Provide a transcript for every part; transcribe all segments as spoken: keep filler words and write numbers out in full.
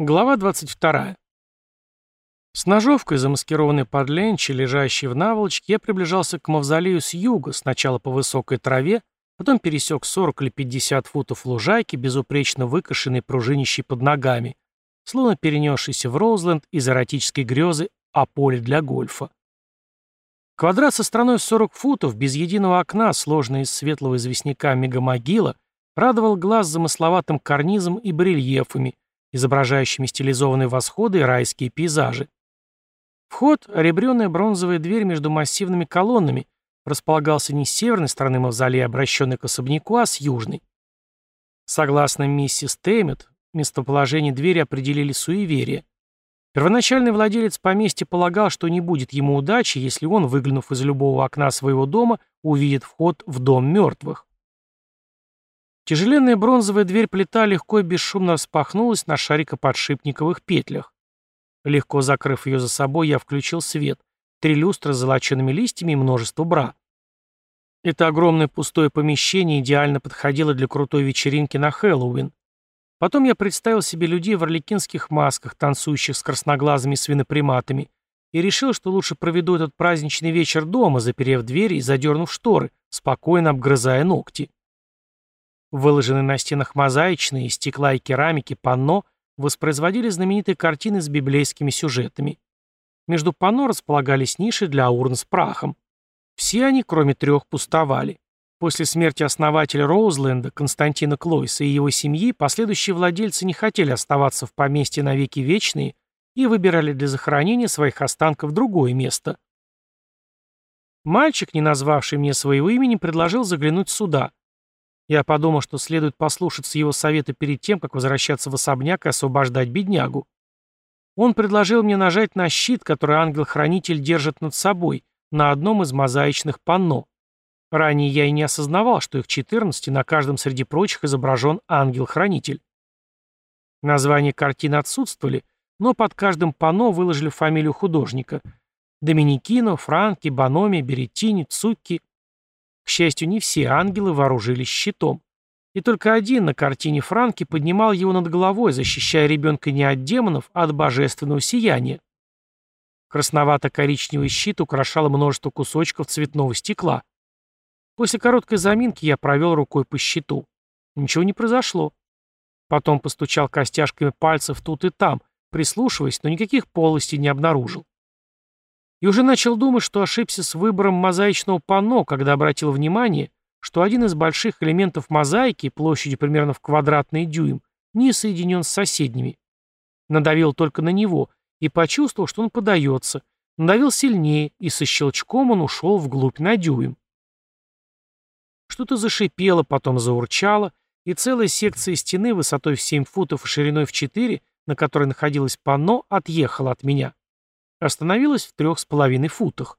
Глава двадцать вторая. С ножовкой, замаскированной под ленчей, лежащей в наволочке, я приближался к мавзолею с юга, сначала по высокой траве, потом пересек сорок или пятьдесят футов лужайки, безупречно выкошенной, пружинищей под ногами, словно перенесшийся в Роузленд из эротической грезы о поле для гольфа. Квадрат со стороной в сорок футов, без единого окна, сложный из светлого известняка мегамогила, радовал глаз замысловатым карнизом и барельефами, изображающими стилизованные восходы и райские пейзажи. Вход, ребрёная бронзовая дверь между массивными колоннами, располагался не с северной стороны мавзолея, обращенной к особняку, а с южной. Согласно миссис Теймет, местоположение двери определили суеверие. Первоначальный владелец поместья полагал, что не будет ему удачи, если он, выглянув из любого окна своего дома, увидит вход в дом мертвых. Тяжеленная бронзовая дверь-плита легко и бесшумно распахнулась на шарикоподшипниковых петлях. Легко закрыв ее за собой, я включил свет, три люстры с золочеными листьями и множество бра. Это огромное пустое помещение идеально подходило для крутой вечеринки на Хэллоуин. Потом я представил себе людей в орликинских масках, танцующих с красноглазыми свиноприматами, и решил, что лучше проведу этот праздничный вечер дома, заперев двери и задернув шторы, спокойно обгрызая ногти. Выложенные на стенах мозаичные, из стекла и керамики панно воспроизводили знаменитые картины с библейскими сюжетами. Между панно располагались ниши для урн с прахом. Все они, кроме трех, пустовали. После смерти основателя Роузленда, Константина Клойса и его семьи, последующие владельцы не хотели оставаться в поместье навеки вечные и выбирали для захоронения своих останков другое место. Мальчик, не назвавший мне своего имени, предложил заглянуть сюда. Я подумал, что следует послушаться его совета перед тем, как возвращаться в особняк и освобождать беднягу. Он предложил мне нажать на щит, который ангел-хранитель держит над собой, на одном из мозаичных панно. Ранее я и не осознавал, что их четырнадцать, и на каждом среди прочих изображен ангел-хранитель. Названия картин отсутствовали, но под каждым панно выложили фамилию художника. Доминикино, Франки, Баноми, Береттини, Цукки. К счастью, не все ангелы вооружились щитом. И только один на картине Франки поднимал его над головой, защищая ребенка не от демонов, а от божественного сияния. Красновато-коричневый щит украшало множество кусочков цветного стекла. После короткой заминки я провел рукой по щиту. Ничего не произошло. Потом постучал костяшками пальцев тут и там, прислушиваясь, но никаких полостей не обнаружил. И уже начал думать, что ошибся с выбором мозаичного панно, когда обратил внимание, что один из больших элементов мозаики, площадью примерно в квадратный дюйм, не соединен с соседними. Надавил только на него и почувствовал, что он подается. Надавил сильнее, и со щелчком он ушел вглубь на дюйм. Что-то зашипело, потом заурчало, и целая секция стены высотой в семь футов и шириной в четыре, на которой находилось панно, отъехала от меня. Остановилась в трех с половиной футах.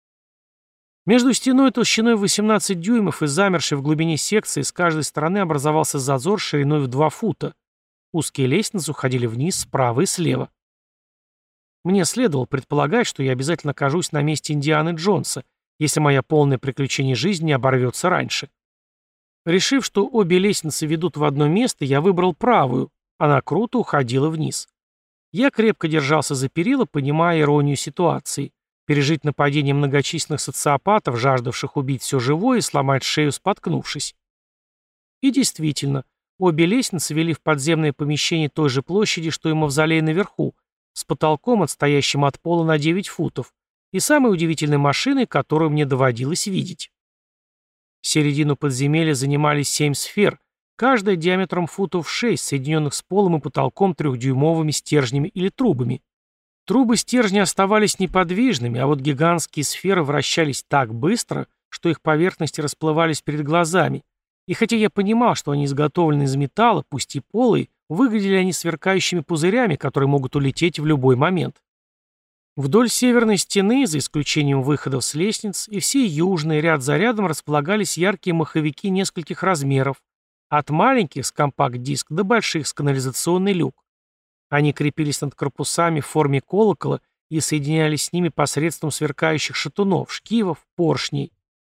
Между стеной толщиной в восемнадцать дюймов и замершей в глубине секции с каждой стороны образовался зазор шириной в два фута. Узкие лестницы уходили вниз справа и слева. Мне следовало предполагать, что я обязательно окажусь на месте Индианы Джонса, если моя полное приключение жизни не оборвется раньше. Решив, что обе лестницы ведут в одно место, я выбрал правую, она круто уходила вниз. Я крепко держался за перила, понимая иронию ситуации. Пережить нападение многочисленных социопатов, жаждавших убить все живое и сломать шею, споткнувшись. И действительно, обе лестницы вели в подземное помещение той же площади, что и мавзолей наверху, с потолком, отстоящим от пола на девять футов, и самой удивительной машиной, которую мне доводилось видеть. Середину подземелья занимали семь сфер, каждая диаметром футов шесть, соединенных с полом и потолком трехдюймовыми стержнями или трубами. Трубы стержня оставались неподвижными, а вот гигантские сферы вращались так быстро, что их поверхности расплывались перед глазами, и хотя я понимал, что они изготовлены из металла, пусть и полые, выглядели они сверкающими пузырями, которые могут улететь в любой момент. Вдоль северной стены, за исключением выходов с лестниц, и все южные ряд за рядом располагались яркие маховики нескольких размеров, от маленьких с компакт-диск до больших с канализационный люк. Они крепились над корпусами в форме колокола и соединялись с ними посредством сверкающих шатунов, шкивов, поршней.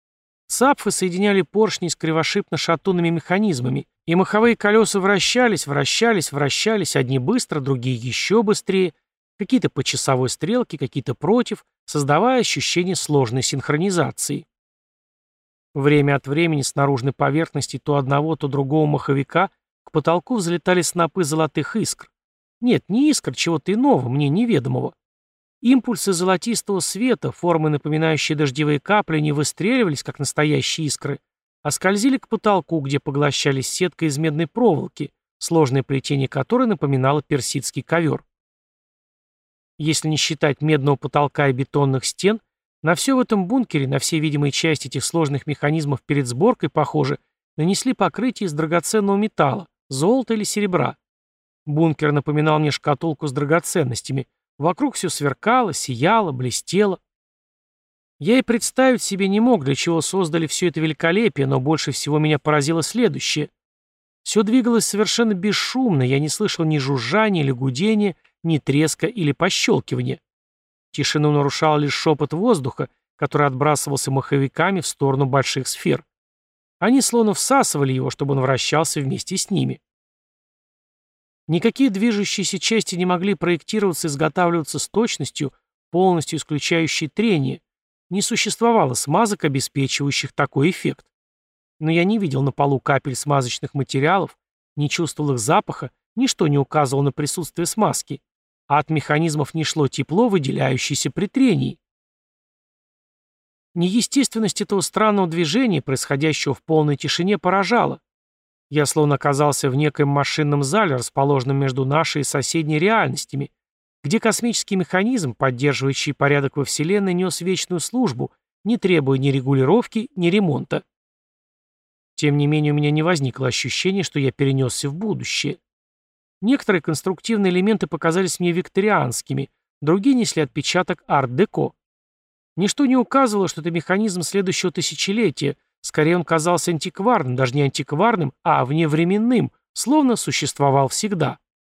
Сапфы соединяли поршни с кривошипно-шатунными механизмами, и маховые колеса вращались, вращались, вращались, одни быстро, другие еще быстрее, какие-то по часовой стрелке, какие-то против, создавая ощущение сложной синхронизации. Время от времени с наружной поверхности то одного, то другого маховика к потолку взлетали снопы золотых искр. Нет, не искр, чего-то иного, мне неведомого. Импульсы золотистого света, формы, напоминающие дождевые капли, не выстреливались, как настоящие искры, а скользили к потолку, где поглощались сеткой из медной проволоки, сложное плетение которой напоминало персидский ковер. Если не считать медного потолка и бетонных стен, на все в этом бункере, на все видимые части этих сложных механизмов перед сборкой, похоже, нанесли покрытие из драгоценного металла, золота или серебра. Бункер напоминал мне шкатулку с драгоценностями. Вокруг все сверкало, сияло, блестело. Я и представить себе не мог, для чего создали все это великолепие, но больше всего меня поразило следующее. Все двигалось совершенно бесшумно, я не слышал ни жужжания, ни гудения, ни треска или пощелкивания. Тишину нарушал лишь шепот воздуха, который отбрасывался маховиками в сторону больших сфер. Они словно всасывали его, чтобы он вращался вместе с ними. Никакие движущиеся части не могли проектироваться и изготавливаться с точностью, полностью исключающей трение. Не существовало смазок, обеспечивающих такой эффект. Но я не видел на полу капель смазочных материалов, не чувствовал их запаха, ничто не указывало на присутствие смазки, а от механизмов не шло тепло, выделяющееся при трении. Неестественность этого странного движения, происходящего в полной тишине, поражала. Я словно оказался в некоем машинном зале, расположенном между нашей и соседней реальностями, где космический механизм, поддерживающий порядок во Вселенной, нес вечную службу, не требуя ни регулировки, ни ремонта. Тем не менее, у меня не возникло ощущения, что я перенесся в будущее. Некоторые конструктивные элементы показались мне викторианскими, другие несли отпечаток арт-деко. Ничто не указывало, что это механизм следующего тысячелетия, скорее он казался антикварным, даже не антикварным, а вневременным, словно существовал всегда.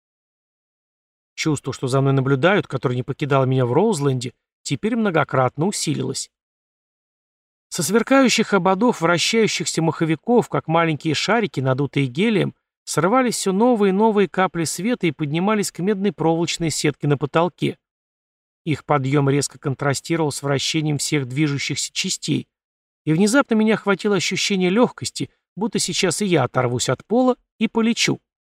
Чувство, что за мной наблюдают, которое не покидало меня в Роузленде, теперь многократно усилилось. Со сверкающих ободов вращающихся маховиков, как маленькие шарики, надутые гелием, срывались все новые и новые капли света и поднимались к медной проволочной сетке на потолке. Их подъем резко контрастировал с вращением всех движущихся частей, и внезапно меня охватило ощущение легкости, будто сейчас и я оторвусь от пола и полечу.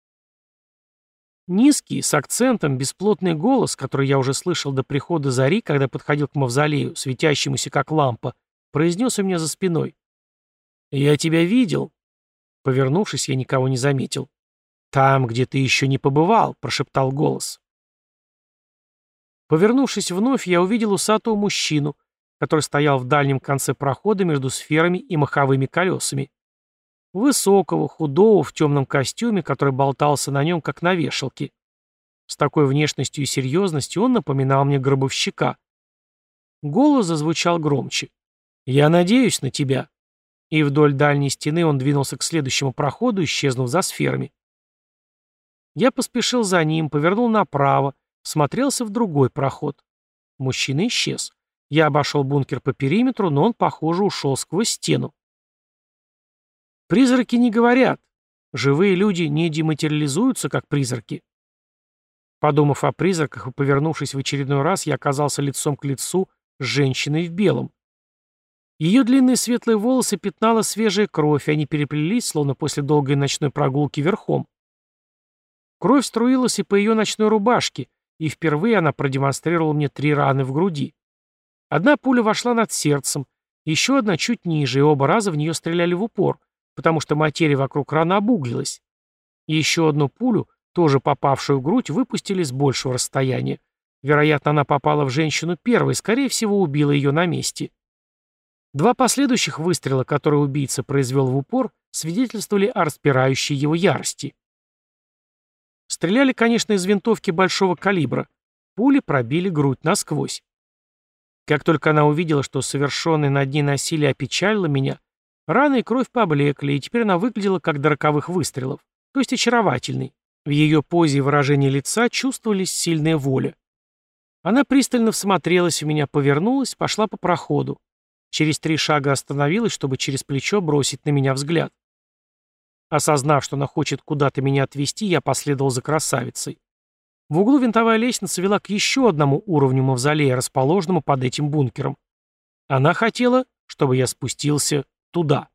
Низкий, с акцентом, бесплотный голос, который я уже слышал до прихода зари, когда подходил к мавзолею, светящемуся как лампа, произнес у меня за спиной. «Я тебя видел». Повернувшись, я никого не заметил. «Там, где ты еще не побывал», — прошептал голос. Повернувшись вновь, я увидел усатого мужчину, который стоял в дальнем конце прохода между сферами и маховыми колесами. Высокого, худого, в темном костюме, который болтался на нем, как на вешалке. С такой внешностью и серьезностью он напоминал мне гробовщика. Голос зазвучал громче. «Я надеюсь на тебя». И вдоль дальней стены он двинулся к следующему проходу, исчезнув за сферами. Я поспешил за ним, повернул направо, смотрелся в другой проход. Мужчина исчез. Я обошел бункер по периметру, но он, похоже, ушел сквозь стену. Призраки не говорят. Живые люди не дематериализуются, как призраки. Подумав о призраках и повернувшись в очередной раз, я оказался лицом к лицу с женщиной в белом. Ее длинные светлые волосы пятнала свежая кровь, и они переплелись, словно после долгой ночной прогулки верхом. Кровь струилась и по ее ночной рубашке, и впервые она продемонстрировала мне три раны в груди. Одна пуля вошла над сердцем, еще одна чуть ниже, и оба раза в нее стреляли в упор, потому что материя вокруг раны обуглилась. И еще одну пулю, тоже попавшую в грудь, выпустили с большего расстояния. Вероятно, она попала в женщину первой и, скорее всего, убила ее на месте. Два последующих выстрела, которые убийца произвел в упор, свидетельствовали о распирающей его ярости. Стреляли, конечно, из винтовки большого калибра. Пули пробили грудь насквозь. Как только она увидела, что совершенное над ней насилие опечалило меня, раны и кровь поблекли, и теперь она выглядела как до роковых выстрелов, то есть очаровательной. В ее позе и выражении лица чувствовались сильная воля. Она пристально всмотрелась в меня, повернулась, пошла по проходу. Через три шага остановилась, чтобы через плечо бросить на меня взгляд. Осознав, что она хочет куда-то меня отвезти, я последовал за красавицей. В углу винтовая лестница вела к еще одному уровню мавзолея, расположенному под этим бункером. Она хотела, чтобы я спустился туда.